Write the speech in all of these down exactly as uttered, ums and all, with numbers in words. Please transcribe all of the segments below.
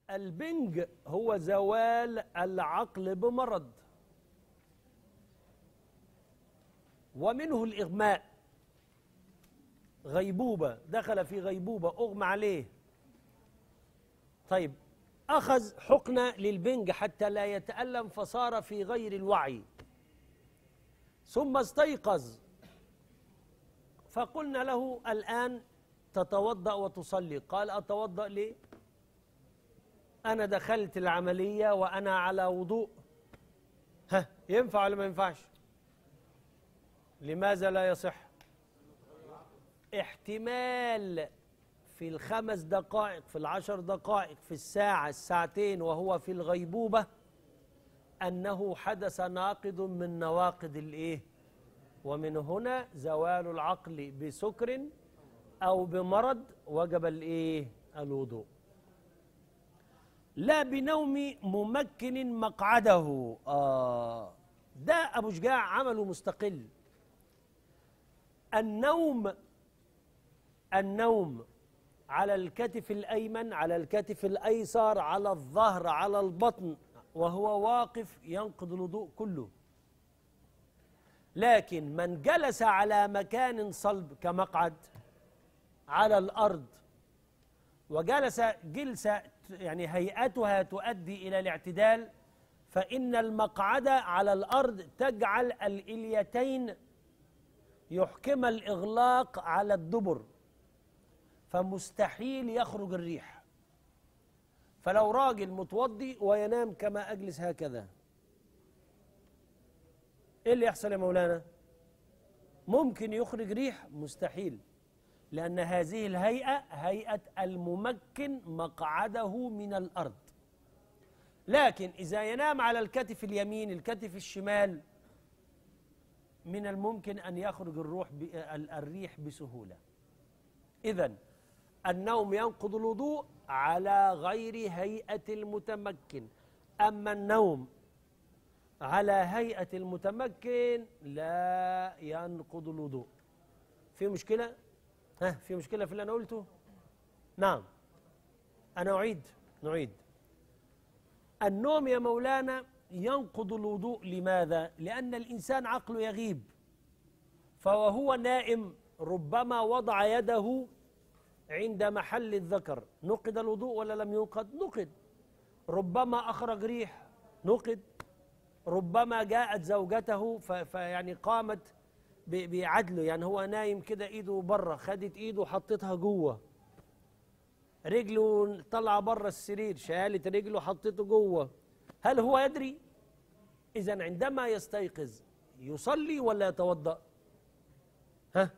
البنج هو زوال العقل بمرض، ومنه الإغماء، غيبوبة، دخل في غيبوبة أغمى عليه. طيب أخذ حقنة للبنج حتى لا يتألم فصار في غير الوعي، ثم استيقظ فقلنا له الآن تتوضأ وتصلي. قال أتوضأ ليه؟ أنا دخلت العملية وأنا على وضوء. ها، ينفع ولا ما ينفعش؟ لماذا لا يصح؟ احتمال في الخمس دقائق، في العشر دقائق، في الساعة، الساعتين وهو في الغيبوبة أنه حدث ناقض من نواقض الإيه؟ ومن هنا زوال العقل بسكر أو بمرض وجب الإيه؟ الوضوء. لا بنوم ممكن مقعده. آه ده أبو شجاع عمله مستقل. النوم النوم على الكتف الأيمن، على الكتف الأيسر، على الظهر، على البطن وهو واقف ينقض الوضوء كله. لكن من جلس على مكان صلب كمقعد على الأرض وجلس جلسة يعني هيئتها تؤدي إلى الاعتدال، فإن المقعد على الأرض تجعل الإليتين يحكم الإغلاق على الدبر، فمستحيل يخرج الريح. فلو راجل متوضي وينام كما أجلس هكذا، إيه اللي يحصل يا مولانا؟ ممكن يخرج ريح؟ مستحيل، لأن هذه الهيئة هيئة الممكن مقعده من الأرض. لكن إذا ينام على الكتف اليمين، الكتف الشمال، من الممكن أن يخرج الروح الريح بسهولة. إذن النوم ينقض الوضوء على غير هيئة المتمكن، أما النوم على هيئة المتمكن لا ينقض الوضوء. في مشكلة؟ ها، في مشكلة في اللي أنا قلته؟ نعم. أنا أعيد نعيد النوم يا مولانا ينقض الوضوء. لماذا؟ لأن الإنسان عقله يغيب، فوهو نائم ربما وضع يده عند محل الذكر، نقض الوضوء ولا لم ينقض؟ نقض. ربما أخرج ريح، نقض. ربما جاءت زوجته فيعني قامت بعدله، يعني هو نايم كده ايده بره، خدت ايده حطتها جوه، رجله طلع بره السرير، شالت رجله حطته جوه، هل هو يدري؟ إذن عندما يستيقظ يصلي ولا يتوضأ؟ ها؟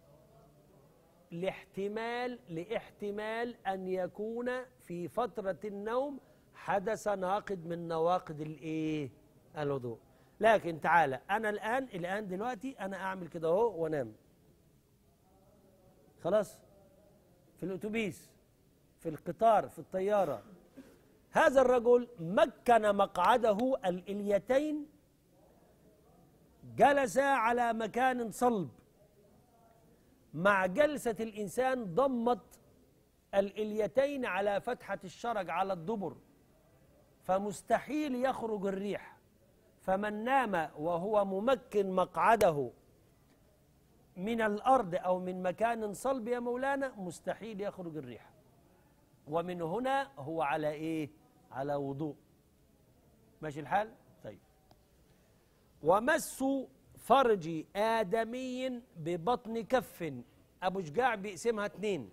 لاحتمال لاحتمال أن يكون في فترة النوم حدث ناقض من نواقض الايه؟ الوضوء. لكن تعالى أنا الآن الآن دلوقتي أنا أعمل كده أهو وأنام، خلاص، في الأتوبيس، في القطار، في الطيارة، هذا الرجل مكن مقعده الإليتين، جلس على مكان صلب، مع جلسة الإنسان ضمت الإليتين على فتحة الشرج على الدبر، فمستحيل يخرج الريح. فمن نام وهو ممكن مقعده من الأرض أو من مكان صلب يا مولانا مستحيل يخرج الريح، ومن هنا هو على إيه؟ على وضوء. ماشي الحال؟ طيب. ومس فرج آدمي ببطن كف. أبو شجاع بيقسمها اتنين،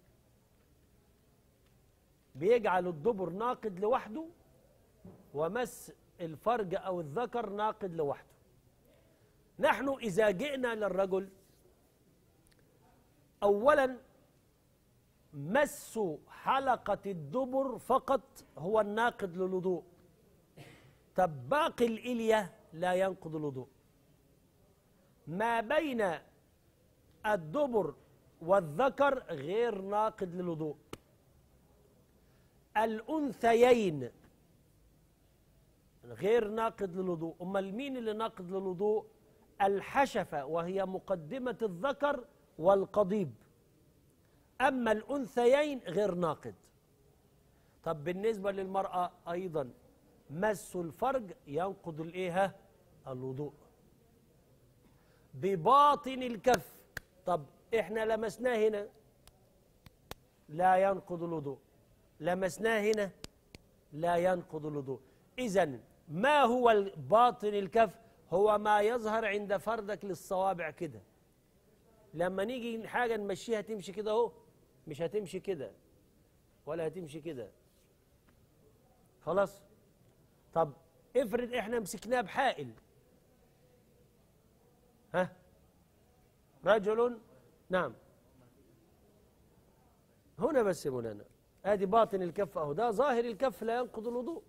بيجعل الدبر ناقد لوحده، ومس الفرج أو الذكر ناقد لوحده. نحن إذا جئنا للرجل، أولا مس حلقة الدبر فقط هو الناقد للوضوء، طب باقي الإلية لا ينقض الوضوء. ما بين الدبر والذكر غير ناقد للوضوء. الأنثيين غير ناقد للوضوء. أمال مين اللي ناقد للوضوء؟ الحشفة وهي مقدمة الذكر والقضيب، أما الأنثيين غير ناقد. طب بالنسبة للمرأة أيضا مس الفرج ينقض الإيه؟ الوضوء. بباطن الكف، طب إحنا لمسناه هنا لا ينقض الوضوء، لمسناه هنا لا ينقض الوضوء. إذن ما هو باطن الكف؟ هو ما يظهر عند فردك للصوابع كده. لما نيجي حاجة نمشيها تمشي كده اهو، مش هتمشي كده ولا هتمشي كده، خلاص. طب افرض احنا مسكناه بحائل، ها رجل، نعم هنا بس يا مولانا، ادي باطن الكف اهو، ده ظاهر الكف لا ينقض الوضوء.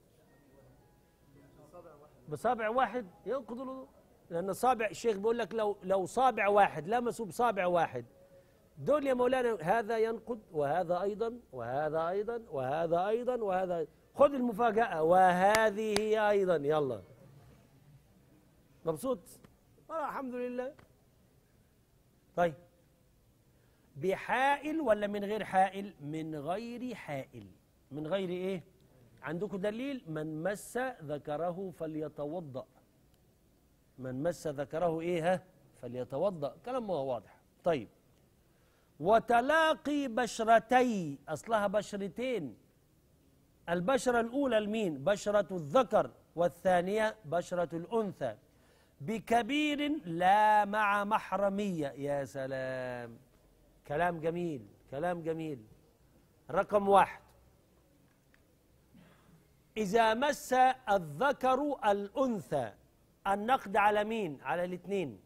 بصابع واحد ينقض الوضوء، لان صابع الشيخ بيقول لك لو لو صابع واحد لمسوا بصابع واحد دول يا مولانا، هذا ينقض وهذا ايضا وهذا ايضا وهذا ايضا وهذا أيضاً. خذ المفاجأة، وهذه هي ايضا. يلا مبسوط؟ آه الحمد لله. طيب بحائل ولا من غير حائل؟ من غير حائل. من غير ايه؟ عندكم دليل؟ من مس ذكره فليتوضأ. من مس ذكره ايه؟ ها فليتوضأ. كلام ما هو واضح. طيب وتلاقي بشرتي، اصلها بشرتين، البشرة الاولى المين؟ بشرة الذكر، والثانية بشرة الانثى، بكبير لا مع محرمية. يا سلام، كلام جميل، كلام جميل. رقم واحد، إذا مس الذكر الأنثى، النقد على مين؟ على الاثنين،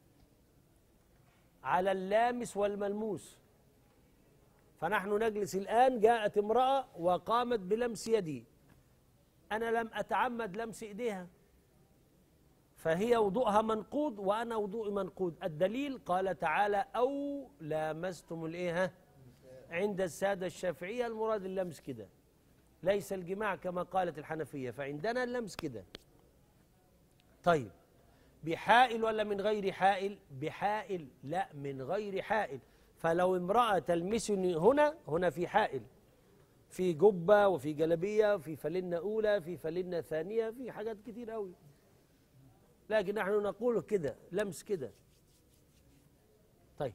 على اللامس والملموس. فنحن نجلس الآن، جاءت امرأة وقامت بلمس يدي، أنا لم أتعمد لمس إيديها، فهي وضوءها منقوض وأنا وضوءي منقوض. الدليل قال تعالى أو لامستم الإيه؟ عند السادة الشافعية المراد اللمس كده، ليس الجماع كما قالت الحنفية، فعندنا اللمس كده. طيب بحائل ولا من غير حائل؟ بحائل. لا من غير حائل. فلو امرأة تلمسني هنا، هنا في حائل، في جبة وفي جلبية وفي فلنة أولى في فلنة ثانية، في حاجات كتير قوي، لكن نحن نقول كده لمس كده. طيب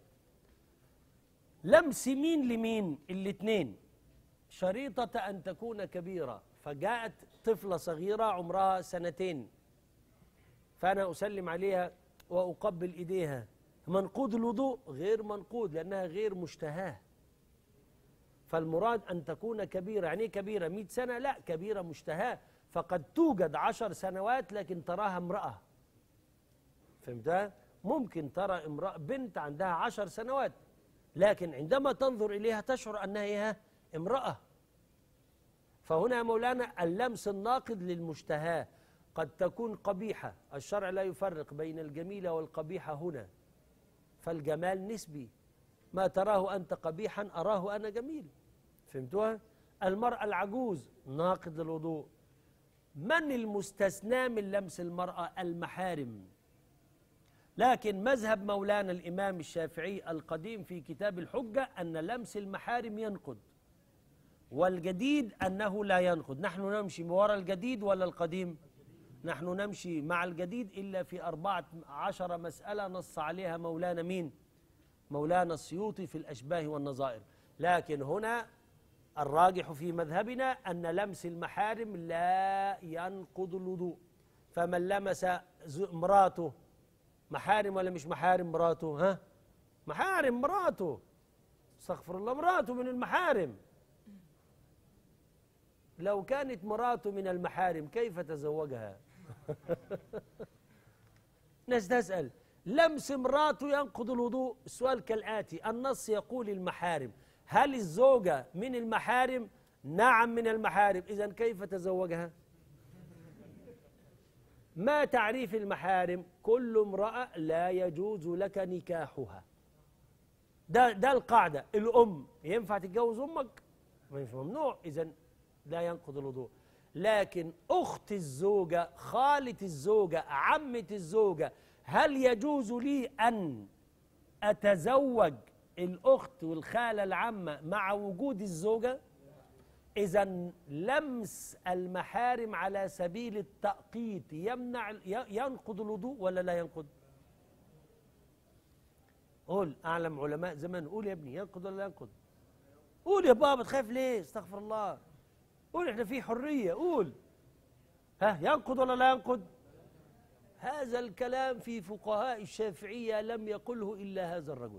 لمس مين لمين؟ الاثنين. شريطة أن تكون كبيرة، فجاءت طفلة صغيرة عمرها سنتين فأنا أسلم عليها وأقبل إيديها، منقود الوضوء؟ غير منقود، لأنها غير مشتهاة. فالمراد أن تكون كبيرة. يعني كبيرة مئة سنة؟ لا، كبيرة مشتهاة، فقد توجد عشر سنوات لكن تراها امرأة. فهمتها؟ ممكن ترى امرأة بنت عندها عشر سنوات، لكن عندما تنظر إليها تشعر أنها هي امرأة. فهنا مولانا اللمس الناقض للمشتهاة، قد تكون قبيحة، الشرع لا يفرق بين الجميلة والقبيحة هنا، فالجمال نسبي، ما تراه أنت قبيحا أراه أنا جميل. فهمتوها؟ المرأة العجوز ناقض الوضوء. من المستثنى من لمس المرأة؟ المحارم. لكن مذهب مولانا الإمام الشافعي القديم في كتاب الحجة أن لمس المحارم ينقض، والجديد أنه لا ينقض. نحن نمشي وراء الجديد ولا القديم؟ نحن نمشي مع الجديد، إلا في أربعة عشر مسألة نص عليها مولانا مين؟ مولانا السيوطي في الأشباه والنظائر. لكن هنا الراجح في مذهبنا أن لمس المحارم لا ينقض الوضوء. فمن لمس امراته، محارم ولا مش محارم مراته؟ ها محارم مراته، استغفر الله، مراته من المحارم. لو كانت مراته من المحارم كيف تزوجها؟ ناس تسأل لمس مراته ينقض الوضوء. السؤال كالآتي، النص يقول المحارم، هل الزوجة من المحارم؟ نعم من المحارم، إذن كيف تزوجها؟ ما تعريف المحارم؟ كل امرأة لا يجوز لك نكاحها. ده ده القاعدة. الأم ينفع تتجوز أمك؟ ممنوع، إذن لا ينقض الوضوء. لكن أخت الزوجة، خالة الزوجة، عمة الزوجة، هل يجوز لي أن أتزوج الأخت والخالة العمة مع وجود الزوجة؟ إذا لمس المحارم على سبيل التأقيت يمنع ينقض الوضوء ولا لا ينقض؟ قول أعلم علماء زمان، قول يا ابني ينقض ولا لا ينقض؟ قول يا بابا تخاف ليه؟ استغفر الله. قول احنا في حرية، قول. ها ينقض ولا لا ينقض؟ هذا الكلام في فقهاء الشافعية لم يقله إلا هذا الرجل.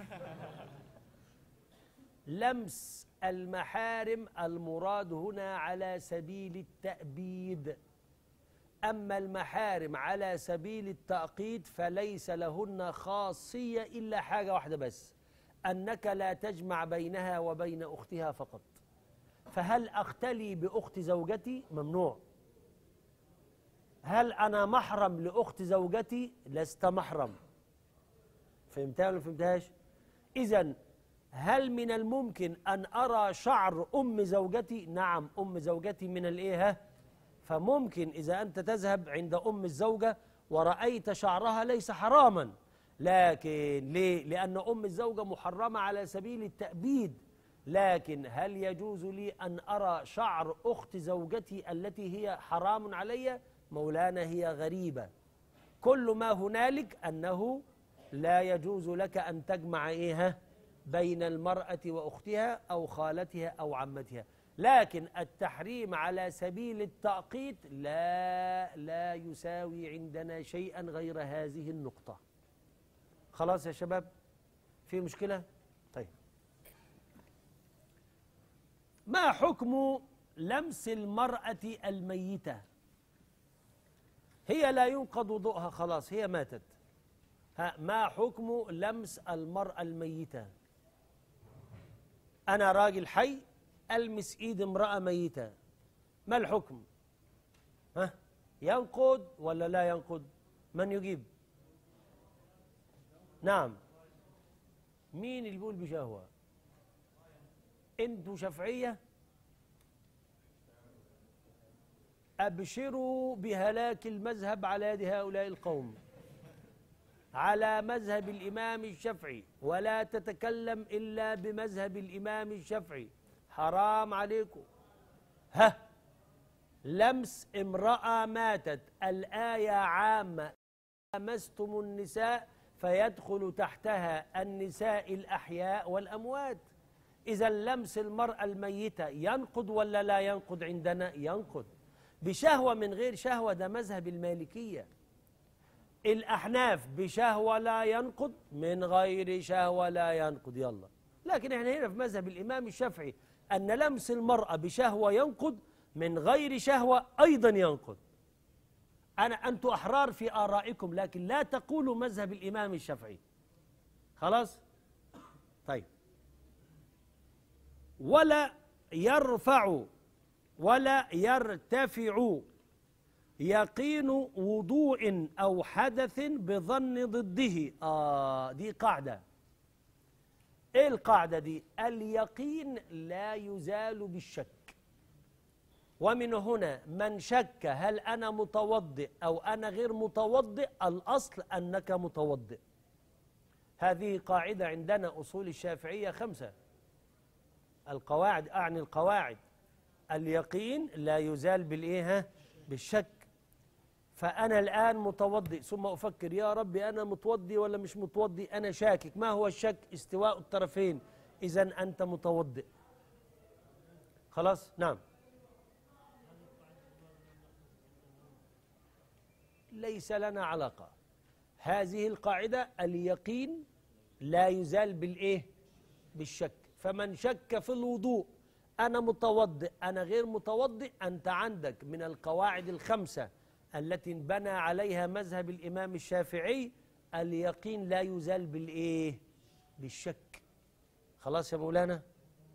لمس المحارم المراد هنا على سبيل التأبيد، أما المحارم على سبيل التأقيت فليس لهن خاصية إلا حاجة واحدة بس، أنك لا تجمع بينها وبين أختها فقط. فهل أختلي بأخت زوجتي؟ ممنوع. هل أنا محرم لأخت زوجتي؟ لست محرم. فهمتها ولا فهمتهاش؟ إذن هل من الممكن أن أرى شعر أم زوجتي؟ نعم، أم زوجتي من الإيه؟ فممكن إذا أنت تذهب عند أم الزوجة ورأيت شعرها ليس حراما، لكن ليه؟ لأن أم الزوجة محرمة على سبيل التأبيد. لكن هل يجوز لي أن أرى شعر أخت زوجتي التي هي حرام علي؟ مولانا هي غريبة. كل ما هنالك أنه لا يجوز لك أن تجمع إيه بين المرأة وأختها أو خالتها أو عمتها، لكن التحريم على سبيل التأقيت لا لا يساوي عندنا شيئا غير هذه النقطة. خلاص يا شباب؟ في مشكلة؟ طيب، ما حكم لمس المرأة الميتة؟ هي لا ينقض وضوءها، خلاص هي ماتت. ها، ما حكم لمس المرأة الميتة؟ أنا راجل حي ألمس إيد امرأة ميتة، ما الحكم؟ ها، ينقض ولا لا ينقض؟ من يجيب؟ نعم. مين اللي بيقول بشهوة؟ انتوا شافعية؟ أبشروا بهلاك المذهب على يد هؤلاء القوم، على مذهب الإمام الشافعي، ولا تتكلم إلا بمذهب الإمام الشافعي، حرام عليكم. ها، لمس امرأة ماتت، الآية عامة، لمستم النساء فيدخل تحتها النساء الأحياء والأموات. إذا لمس المرأة الميتة ينقض ولا لا ينقض؟ عندنا ينقض بشهوة من غير شهوة، ده مذهب المالكية. الأحناف بشهوة لا ينقض، من غير شهوة لا ينقض. يلا، لكن احنا هنا في مذهب الإمام الشافعي أن لمس المرأة بشهوة ينقض، من غير شهوة أيضا ينقض. أنا أنتم أحرار في آرائكم، لكن لا تقولوا مذهب الإمام الشافعي. خلاص؟ طيب، ولا يرفع ولا يرتفع يقين وضوء أو حدث بظن ضده. آه دي قاعدة. إيه القاعدة دي؟ اليقين لا يزال بالشك، ومن هنا من شك هل أنا متوضئ أو أنا غير متوضئ، الأصل أنك متوضئ. هذه قاعدة عندنا أصول الشافعية خمسة، القواعد، أعني القواعد. اليقين لا يزال بالإيه؟ بالشك. فأنا الآن متوضئ ثم أفكر يا ربي أنا متوضئ ولا مش متوضئ، أنا شاكك. ما هو الشك؟ استواء الطرفين، إذن أنت متوضئ. خلاص؟ نعم. ليس لنا علاقة. هذه القاعدة اليقين لا يزال بالإيه؟ بالشك. فمن شك في الوضوء أنا متوضئ أنا غير متوضئ، أنت عندك من القواعد الخمسة التي انبنى عليها مذهب الإمام الشافعي اليقين لا يزال بالإيه؟ بالشك. خلاص يا مولانا؟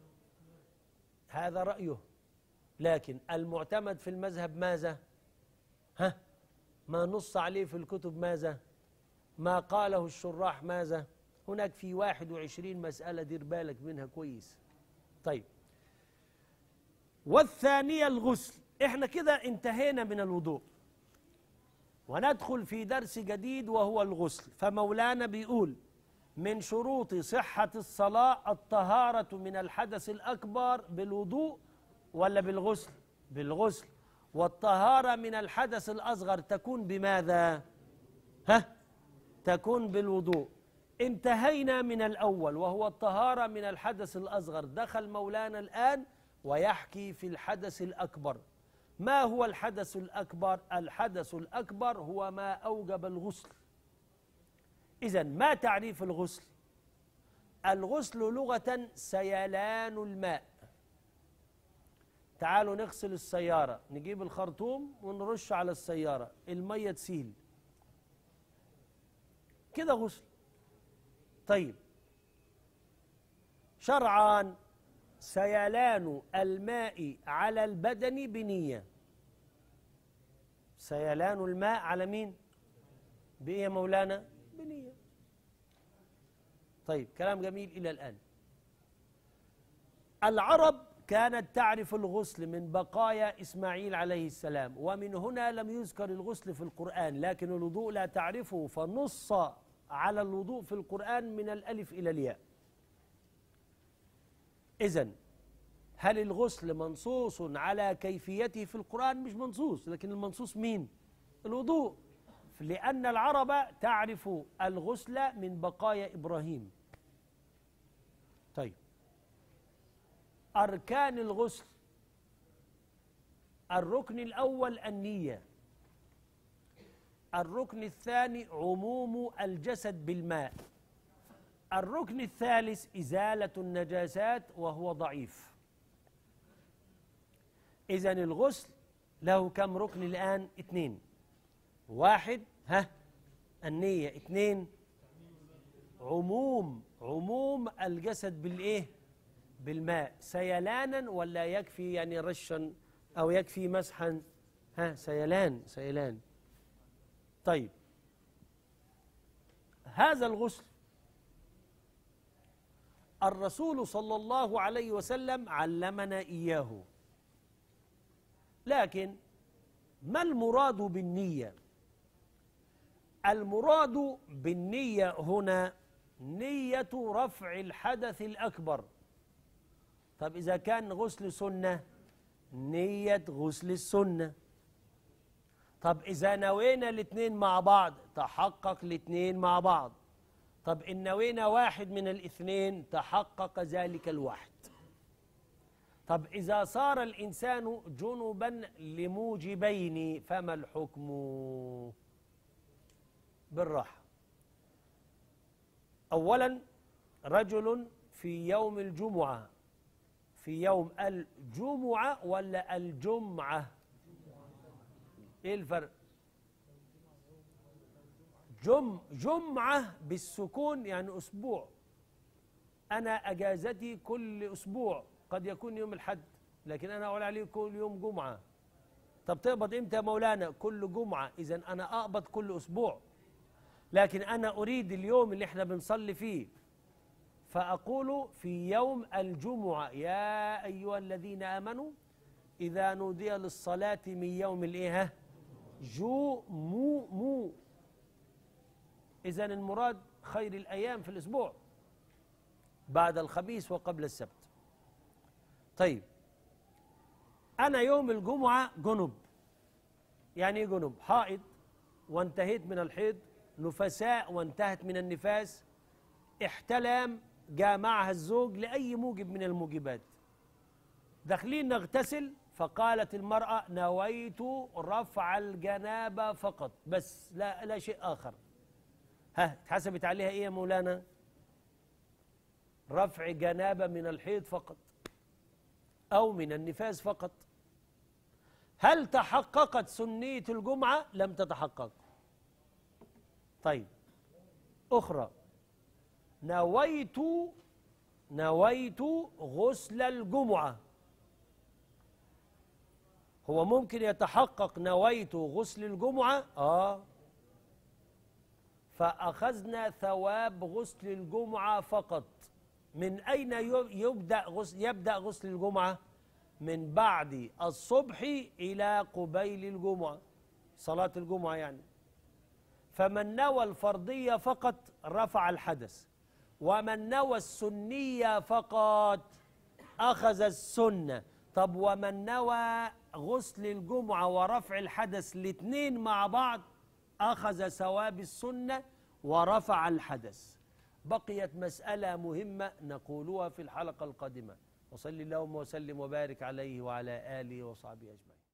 هذا رأيه، لكن المعتمد في المذهب ماذا؟ ها؟ ما نص عليه في الكتب ماذا؟ ما قاله الشراح ماذا؟ هناك في واحد وعشرين مسألة، دير بالك منها كويس. طيب، والثانية الغسل. احنا كده انتهينا من الوضوء وندخل في درس جديد وهو الغسل. فمولانا بيقول من شروط صحة الصلاة الطهارة من الحدث الأكبر بالوضوء ولا بالغسل؟ بالغسل. والطهارة من الحدث الأصغر تكون بماذا؟ ها؟ تكون بالوضوء. انتهينا من الأول وهو الطهارة من الحدث الأصغر. دخل مولانا الآن ويحكي في الحدث الأكبر. ما هو الحدث الأكبر؟ الحدث الأكبر هو ما أوجب الغسل. إذن ما تعريف الغسل؟ الغسل لغة سيلان الماء. تعالوا نغسل السيارة، نجيب الخرطوم ونرش على السيارة، المية تسيل كده غسل. طيب شرعا سيلان الماء على البدن بنية. سيلان الماء على مين؟ بإيه يا مولانا؟ بنية. طيب كلام جميل إلى الآن. العرب كانت تعرف الغسل من بقايا إسماعيل عليه السلام، ومن هنا لم يذكر الغسل في القرآن، لكن الوضوء لا تعرفه فنص على الوضوء في القرآن من الألف إلى الياء. إذن هل الغسل منصوص على كيفيته في القرآن؟ مش منصوص، لكن المنصوص مين؟ الوضوء، لأن العرب تعرف الغسل من بقايا إبراهيم. طيب أركان الغسل: الركن الأول النية، الركن الثاني عموم الجسد بالماء، الركن الثالث إزالة النجاسات وهو ضعيف. إذن الغسل له كم ركن الآن؟ اثنين. واحد ها النية، اثنين عموم عموم الجسد بالإيه؟ بالماء. سيلانا ولا يكفي يعني رشا أو يكفي مسحا؟ ها سيلان سيلان. طيب هذا الغسل الرسول صلى الله عليه وسلم علمنا إياه، لكن ما المراد بالنية؟ المراد بالنية هنا نية رفع الحدث الأكبر. طب إذا كان غسل سنة نية غسل السنة. طب إذا نوينا الاثنين مع بعض تحقق الاثنين مع بعض. طب إن نوينا واحد من الاثنين تحقق ذلك الواحد. طب إذا صار الإنسان جنبا لموجبين فما الحكم؟ بالراحة. أولا رجل في يوم الجمعة، في يوم الجمعة ولا الجمعة؟ إيه الفرق؟ جم جمعة بالسكون يعني أسبوع. أنا أجازتي كل أسبوع، قد يكون يوم الحد، لكن أنا أقول عليه كل يوم جمعة. طب تقبض إمتى يا مولانا؟ كل جمعة. إذن أنا أقبض كل أسبوع، لكن أنا أريد اليوم اللي إحنا بنصلي فيه، فأقول في يوم الجمعة يا أيها الذين آمنوا إذا نودي للصلاة من يوم الإيه؟ جو مو مو. إذن المراد خير الأيام في الأسبوع بعد الخميس وقبل السبت. طيب أنا يوم الجمعة جنب. يعني إيه جنب؟ حائض وانتهيت من الحيض، نفساء وانتهت من النفاس، احتلام جاء معها الزوج لأي موجب من الموجبات، داخلين نغتسل، فقالت المرأة نويت رفع الجنابة فقط، بس لا لا شيء آخر. ها اتحسبت عليها إيه يا مولانا؟ رفع جنابة من الحيض فقط أو من النفاس فقط. هل تحققت سنية الجمعة؟ لم تتحقق. طيب أخرى، نويت نويت غسل الجمعة. هو ممكن يتحقق نويت غسل الجمعة؟ آه فأخذنا ثواب غسل الجمعة فقط. من أين يبدأ غسل يبدأ غسل الجمعة؟ من بعد الصبح إلى قبيل الجمعة، صلاة الجمعة يعني. فمن نوى الفرضية فقط رفع الحدث، ومن نوى السنية فقط أخذ السنة. طب ومن نوى غسل الجمعة ورفع الحدث الاثنين مع بعض أخذ ثواب السنة ورفع الحدث. بقيت مسألة مهمة نقولها في الحلقة القادمة. وصلي اللهم وسلم وبارك عليه وعلى آله وصحبه أجمعين.